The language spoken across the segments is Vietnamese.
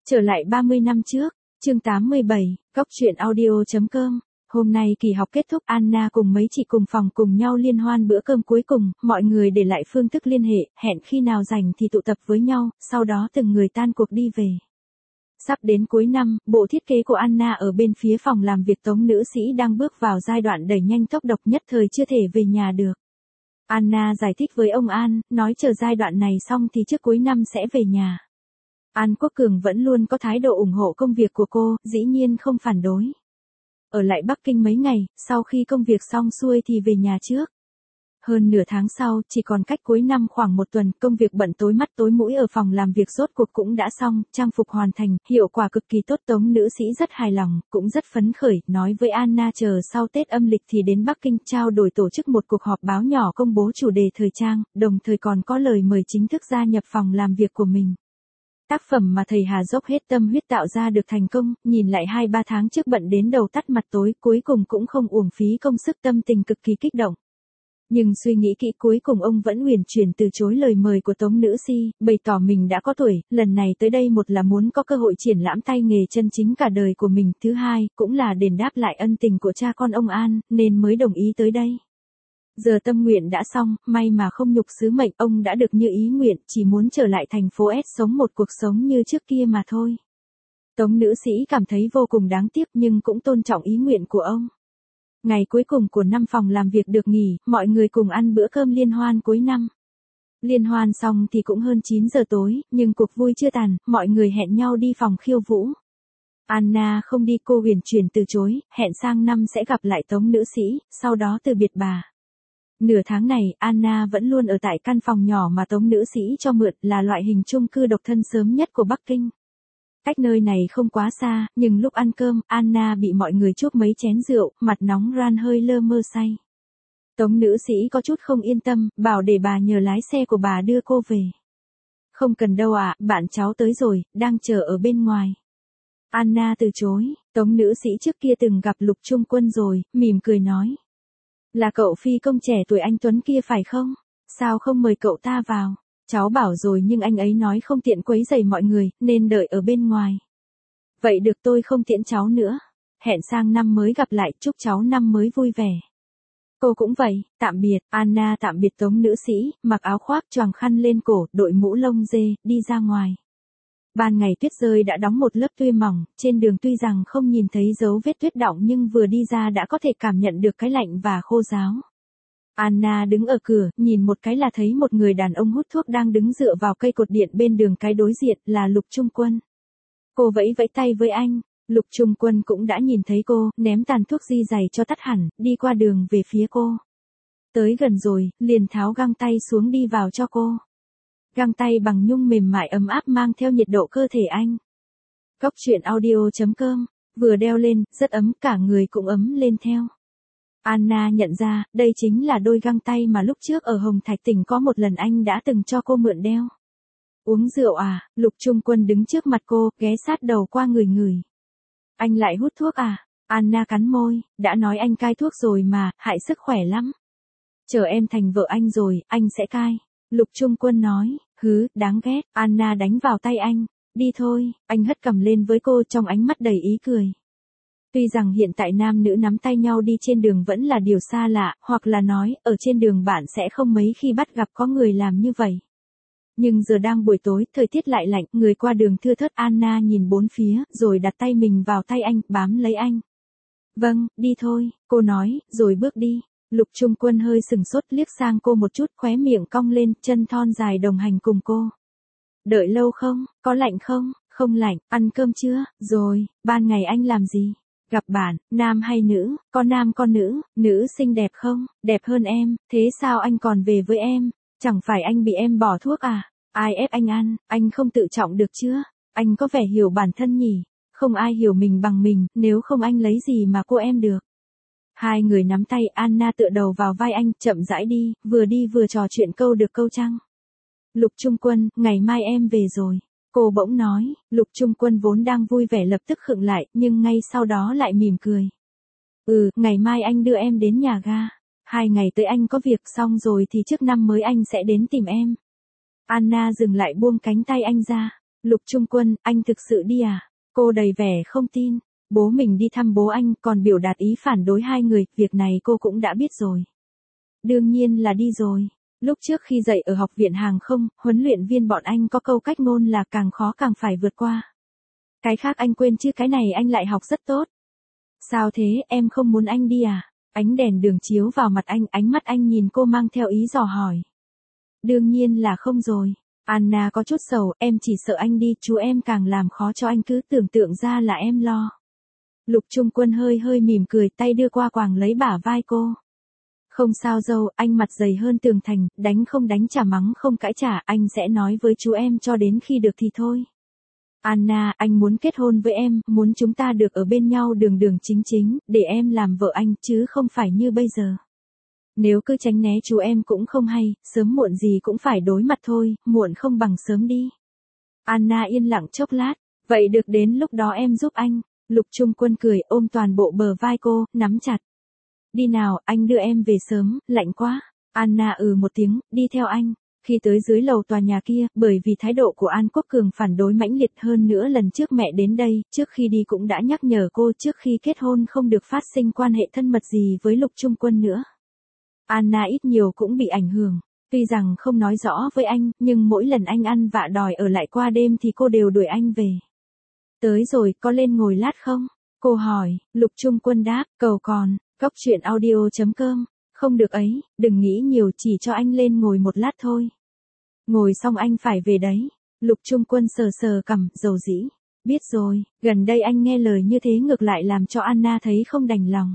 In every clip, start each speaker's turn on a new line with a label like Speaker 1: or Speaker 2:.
Speaker 1: Trở lại 30 năm trước, chương 87, Góc truyện audio.com. Hôm nay kỳ học kết thúc, Anna cùng mấy chị cùng phòng cùng nhau liên hoan bữa cơm cuối cùng, mọi người để lại phương thức liên hệ, hẹn khi nào rảnh thì tụ tập với nhau, sau đó từng người tan cuộc đi về. Sắp đến cuối năm, bộ thiết kế của Anna ở bên phía phòng làm việc Tống nữ sĩ đang bước vào giai đoạn đẩy nhanh tốc độ, nhất thời chưa thể về nhà được. Anna giải thích với ông An, nói chờ giai đoạn này xong thì trước cuối năm sẽ về nhà. An Quốc Cường vẫn luôn có thái độ ủng hộ công việc của cô, dĩ nhiên không phản đối. Ở lại Bắc Kinh mấy ngày, sau khi công việc xong xuôi thì về nhà trước. Hơn nửa tháng sau, chỉ còn cách cuối năm khoảng một tuần, công việc bận tối mắt tối mũi ở phòng làm việc rốt cuộc cũng đã xong, trang phục hoàn thành, hiệu quả cực kỳ tốt. Tống nữ sĩ rất hài lòng, cũng rất phấn khởi, nói với Anna chờ sau Tết âm lịch thì đến Bắc Kinh trao đổi tổ chức một cuộc họp báo nhỏ công bố chủ đề thời trang, đồng thời còn có lời mời chính thức gia nhập phòng làm việc của mình. Tác phẩm mà thầy Hà dốc hết tâm huyết tạo ra được thành công, nhìn lại 2-3 tháng trước bận đến đầu tắt mặt tối, cuối cùng cũng không uổng phí công sức, tâm tình cực kỳ kích động. Nhưng suy nghĩ kỹ cuối cùng ông vẫn uyển chuyển từ chối lời mời của Tống nữ sĩ, bày tỏ mình đã có tuổi, lần này tới đây một là muốn có cơ hội triển lãm tay nghề chân chính cả đời của mình, thứ hai, cũng là đền đáp lại ân tình của cha con ông An, nên mới đồng ý tới đây. Giờ tâm nguyện đã xong, may mà không nhục sứ mệnh, ông đã được như ý nguyện, chỉ muốn trở lại thành phố S sống một cuộc sống như trước kia mà thôi. Tống nữ sĩ cảm thấy vô cùng đáng tiếc nhưng cũng tôn trọng ý nguyện của ông. Ngày cuối cùng của năm phòng làm việc được nghỉ, mọi người cùng ăn bữa cơm liên hoan cuối năm. Liên hoan xong thì cũng hơn 9 giờ tối, nhưng cuộc vui chưa tàn, mọi người hẹn nhau đi phòng khiêu vũ. Anna không đi, cô uyển chuyển từ chối, hẹn sang năm sẽ gặp lại Tống nữ sĩ, sau đó từ biệt bà. Nửa tháng này, Anna vẫn luôn ở tại căn phòng nhỏ mà Tống nữ sĩ cho mượn, là loại hình chung cư độc thân sớm nhất của Bắc Kinh. Cách nơi này không quá xa, nhưng lúc ăn cơm, Anna bị mọi người chuốc mấy chén rượu, mặt nóng ran hơi lơ mơ say. Tống nữ sĩ có chút không yên tâm, bảo để bà nhờ lái xe của bà đưa cô về. Không cần đâu ạ, bạn cháu tới rồi, đang chờ ở bên ngoài. Anna từ chối, Tống nữ sĩ trước kia từng gặp Lục Trung Quân rồi, mỉm cười nói. Là cậu phi công trẻ tuổi anh Tuấn kia phải không? Sao không mời cậu ta vào? Cháu bảo rồi nhưng anh ấy nói không tiện quấy rầy mọi người, nên đợi ở bên ngoài. Vậy được, tôi không tiễn cháu nữa. Hẹn sang năm mới gặp lại, chúc cháu năm mới vui vẻ. Cô cũng vậy, tạm biệt. Anna tạm biệt Tống nữ sĩ, mặc áo khoác choàng khăn lên cổ, đội mũ lông dê, đi ra ngoài. Ban ngày tuyết rơi đã đóng một lớp tuy mỏng, trên đường tuy rằng không nhìn thấy dấu vết tuyết đọng nhưng vừa đi ra đã có thể cảm nhận được cái lạnh và khô ráo. Anna đứng ở cửa, nhìn một cái là thấy một người đàn ông hút thuốc đang đứng dựa vào cây cột điện bên đường cái đối diện, là Lục Trung Quân. Cô vẫy vẫy tay với anh, Lục Trung Quân cũng đã nhìn thấy cô, ném tàn thuốc di giày cho tắt hẳn, đi qua đường về phía cô. Tới gần rồi, liền tháo găng tay xuống đi vào cho cô. Găng tay bằng nhung mềm mại ấm áp mang theo nhiệt độ cơ thể anh. Góc truyện audio.com, vừa đeo lên, rất ấm, cả người cũng ấm lên theo. Anna nhận ra, đây chính là đôi găng tay mà lúc trước ở Hồng Thạch tỉnh có một lần anh đã từng cho cô mượn đeo. Uống rượu à? Lục Trung Quân đứng trước mặt cô, ghé sát đầu qua người ngửi. Anh lại hút thuốc à? Anna cắn môi, đã nói anh cai thuốc rồi mà, hại sức khỏe lắm. Chờ em thành vợ anh rồi, anh sẽ cai. Lục Trung Quân nói, hứ, đáng ghét. Anna đánh vào tay anh, đi thôi, anh hất cằm lên với cô trong ánh mắt đầy ý cười. Tuy rằng hiện tại nam nữ nắm tay nhau đi trên đường vẫn là điều xa lạ, hoặc là nói, ở trên đường bạn sẽ không mấy khi bắt gặp có người làm như vậy. Nhưng giờ đang buổi tối, thời tiết lại lạnh, người qua đường thưa thớt. Anna nhìn bốn phía, rồi đặt tay mình vào tay anh, bám lấy anh. Vâng, đi thôi, cô nói, rồi bước đi. Lục Trung Quân hơi sừng sốt liếc sang cô một chút, khóe miệng cong lên, chân thon dài đồng hành cùng cô. Đợi lâu không? Có lạnh không? Không lạnh. Ăn cơm chưa? Rồi. Ban ngày anh làm gì? Gặp bạn, nam hay nữ? Có nam có nữ? Nữ xinh đẹp không? Đẹp hơn em. Thế sao anh còn về với em? Chẳng phải anh bị em bỏ thuốc à? Ai ép anh ăn? Anh không tự trọng được chưa? Anh có vẻ hiểu bản thân nhỉ? Không ai hiểu mình bằng mình, nếu không anh lấy gì mà cô em được? Hai người nắm tay, Anna tựa đầu vào vai anh, chậm rãi đi vừa trò chuyện câu được câu trăng. Lục Trung Quân, ngày mai em về rồi. Cô bỗng nói, Lục Trung Quân vốn đang vui vẻ lập tức khựng lại, nhưng ngay sau đó lại mỉm cười. Ngày mai anh đưa em đến nhà ga. 2 ngày tới anh có việc xong rồi thì trước năm mới anh sẽ đến tìm em. Anna dừng lại buông cánh tay anh ra. Lục Trung Quân, anh thực sự đi à? Cô đầy vẻ không tin. Bố mình đi thăm bố anh còn biểu đạt ý phản đối hai người, việc này cô cũng đã biết rồi. Đương nhiên là đi rồi. Lúc trước khi dạy ở học viện hàng không, huấn luyện viên bọn anh có câu cách ngôn là càng khó càng phải vượt qua. Cái khác anh quên chứ cái này anh lại học rất tốt. Sao thế, em không muốn anh đi à? Ánh đèn đường chiếu vào mặt anh, ánh mắt anh nhìn cô mang theo ý dò hỏi. Đương nhiên là không rồi. Anna có chút sầu, em chỉ sợ anh đi, chú em càng làm khó cho anh, cứ tưởng tượng ra là em lo. Lục Trung Quân hơi hơi mỉm cười, tay đưa qua quàng lấy bả vai cô. Không sao dâu, anh mặt dày hơn tường thành, đánh không đánh trả mắng không cãi trả, anh sẽ nói với chú em cho đến khi được thì thôi. Anna, anh muốn kết hôn với em, muốn chúng ta được ở bên nhau đường đường chính chính, để em làm vợ anh, chứ không phải như bây giờ. Nếu cứ tránh né chú em cũng không hay, sớm muộn gì cũng phải đối mặt thôi, muộn không bằng sớm đi. Anna yên lặng chốc lát, vậy được đến lúc đó em giúp anh. Lục Trung Quân cười ôm toàn bộ bờ vai cô, nắm chặt. Đi nào, anh đưa em về sớm, lạnh quá. Anna một tiếng, đi theo anh. Khi tới dưới lầu tòa nhà kia, bởi vì thái độ của An Quốc Cường phản đối mãnh liệt hơn nữa lần trước mẹ đến đây, trước khi đi cũng đã nhắc nhở cô trước khi kết hôn không được phát sinh quan hệ thân mật gì với Lục Trung Quân nữa. Anna ít nhiều cũng bị ảnh hưởng. Tuy rằng không nói rõ với anh, nhưng mỗi lần anh ăn vạ đòi ở lại qua đêm thì cô đều đuổi anh về. Tới rồi, có lên ngồi lát không? Cô hỏi, Lục Trung Quân đáp, cầu còn, coctruyện.audio.com. Không được ấy, đừng nghĩ nhiều, chỉ cho anh lên ngồi một lát thôi. Ngồi xong anh phải về đấy. Lục Trung Quân sờ sờ cằm, dầu dĩ. Biết rồi, gần đây anh nghe lời như thế ngược lại làm cho Anna thấy không đành lòng.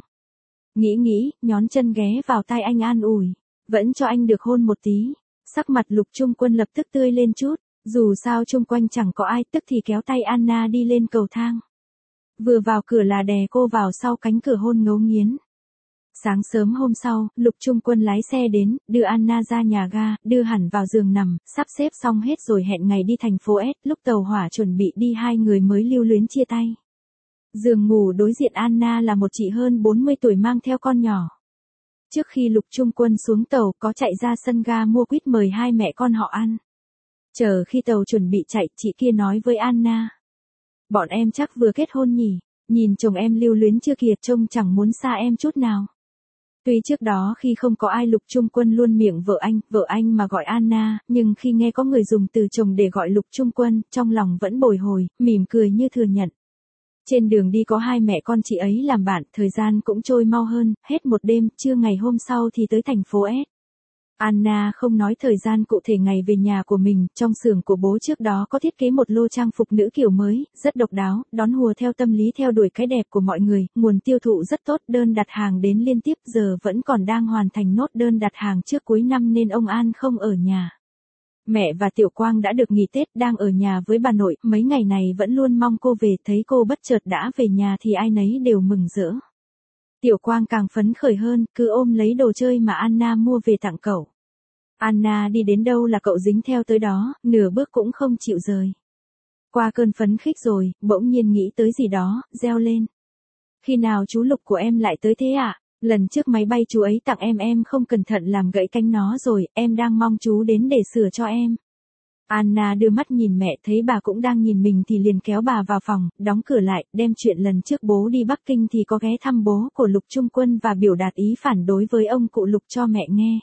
Speaker 1: Nghĩ, nhón chân ghé vào tai anh an ủi. Vẫn cho anh được hôn một tí. Sắc mặt Lục Trung Quân lập tức tươi lên chút. Dù sao chung quanh chẳng có ai, tức thì kéo tay Anna đi lên cầu thang. Vừa vào cửa là đè cô vào sau cánh cửa hôn ngấu nghiến. Sáng sớm hôm sau, Lục Trung Quân lái xe đến, đưa Anna ra nhà ga, đưa hẳn vào giường nằm, sắp xếp xong hết rồi hẹn ngày đi thành phố S, lúc tàu hỏa chuẩn bị đi hai người mới lưu luyến chia tay. Giường ngủ đối diện Anna là một chị hơn 40 tuổi mang theo con nhỏ. Trước khi Lục Trung Quân xuống tàu có chạy ra sân ga mua quýt mời hai mẹ con họ ăn. Chờ khi tàu chuẩn bị chạy, chị kia nói với Anna. Bọn em chắc vừa kết hôn nhỉ, nhìn chồng em lưu luyến chưa kìa, trông chẳng muốn xa em chút nào. Tuy trước đó khi không có ai Lục Trung Quân luôn miệng vợ anh mà gọi Anna, nhưng khi nghe có người dùng từ chồng để gọi Lục Trung Quân, trong lòng vẫn bồi hồi, mỉm cười như thừa nhận. Trên đường đi có hai mẹ con chị ấy làm bạn, thời gian cũng trôi mau hơn, hết một đêm, trưa ngày hôm sau thì tới thành phố S. Anna không nói thời gian cụ thể ngày về nhà của mình, trong xưởng của bố trước đó có thiết kế một lô trang phục nữ kiểu mới, rất độc đáo, đón hùa theo tâm lý theo đuổi cái đẹp của mọi người, nguồn tiêu thụ rất tốt, đơn đặt hàng đến liên tiếp, giờ vẫn còn đang hoàn thành nốt đơn đặt hàng trước cuối năm nên ông An không ở nhà. Mẹ và Tiểu Quang đã được nghỉ Tết, đang ở nhà với bà nội, mấy ngày này vẫn luôn mong cô về, thấy cô bất chợt đã về nhà thì ai nấy đều mừng rỡ. Tiểu Quang càng phấn khởi hơn, cứ ôm lấy đồ chơi mà Anna mua về tặng cậu. Anna đi đến đâu là cậu dính theo tới đó, nửa bước cũng không chịu rời. Qua cơn phấn khích rồi, bỗng nhiên nghĩ tới gì đó, reo lên. Khi nào chú Lục của em lại tới thế ạ? Lần trước máy bay chú ấy tặng em không cẩn thận làm gãy cánh nó rồi, em đang mong chú đến để sửa cho em. Anna đưa mắt nhìn mẹ, thấy bà cũng đang nhìn mình thì liền kéo bà vào phòng, đóng cửa lại, đem chuyện lần trước bố đi Bắc Kinh thì có ghé thăm bố của Lục Trung Quân và biểu đạt ý phản đối với ông cụ Lục cho mẹ nghe.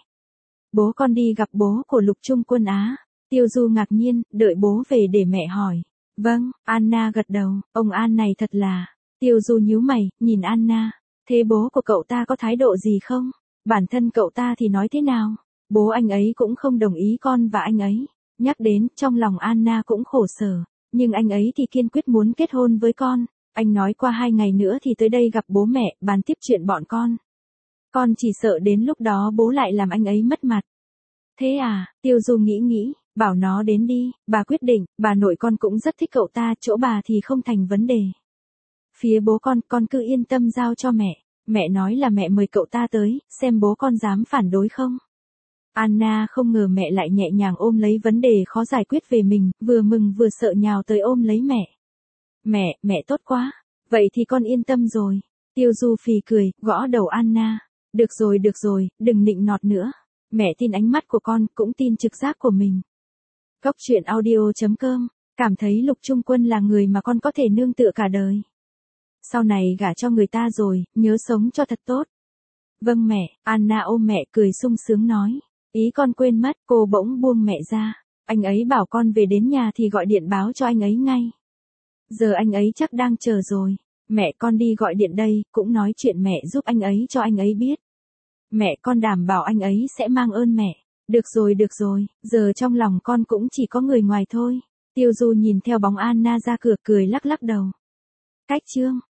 Speaker 1: Bố con đi gặp bố của Lục Trung Quân á? Tiêu Du ngạc nhiên, đợi bố về để mẹ hỏi. Vâng, Anna gật đầu, ông An này thật là. Tiêu Du nhíu mày, nhìn Anna. Thế bố của cậu ta có thái độ gì không? Bản thân cậu ta thì nói thế nào? Bố anh ấy cũng không đồng ý con và anh ấy. Nhắc đến, trong lòng Anna cũng khổ sở. Nhưng anh ấy thì kiên quyết muốn kết hôn với con. Anh nói qua 2 ngày nữa thì tới đây gặp bố mẹ, bàn tiếp chuyện bọn con. Con chỉ sợ đến lúc đó bố lại làm anh ấy mất mặt. Thế à, Tiêu Du nghĩ, bảo nó đến đi, bà quyết định, bà nội con cũng rất thích cậu ta, chỗ bà thì không thành vấn đề. Phía bố con cứ yên tâm giao cho mẹ. Mẹ nói là mẹ mời cậu ta tới, xem bố con dám phản đối không. Anna không ngờ mẹ lại nhẹ nhàng ôm lấy vấn đề khó giải quyết về mình, vừa mừng vừa sợ nhào tới ôm lấy mẹ. Mẹ tốt quá, vậy thì con yên tâm rồi. Tiêu Du phì cười, gõ đầu Anna. Được rồi, đừng nịnh nọt nữa. Mẹ tin ánh mắt của con, cũng tin trực giác của mình. Coctruyện audio.com Cảm thấy Lục Trung Quân là người mà con có thể nương tựa cả đời. Sau này gả cho người ta rồi, nhớ sống cho thật tốt. Vâng mẹ, Anna ôm mẹ cười sung sướng nói. Ý con quên mất, cô bỗng buông mẹ ra. Anh ấy bảo con về đến nhà thì gọi điện báo cho anh ấy ngay. Giờ anh ấy chắc đang chờ rồi. Mẹ con đi gọi điện đây, cũng nói chuyện mẹ giúp anh ấy cho anh ấy biết. Mẹ con đảm bảo anh ấy sẽ mang ơn mẹ. Được rồi, giờ trong lòng con cũng chỉ có người ngoài thôi. Tiêu Du nhìn theo bóng Anna ra cửa cười lắc lắc đầu. Cách chương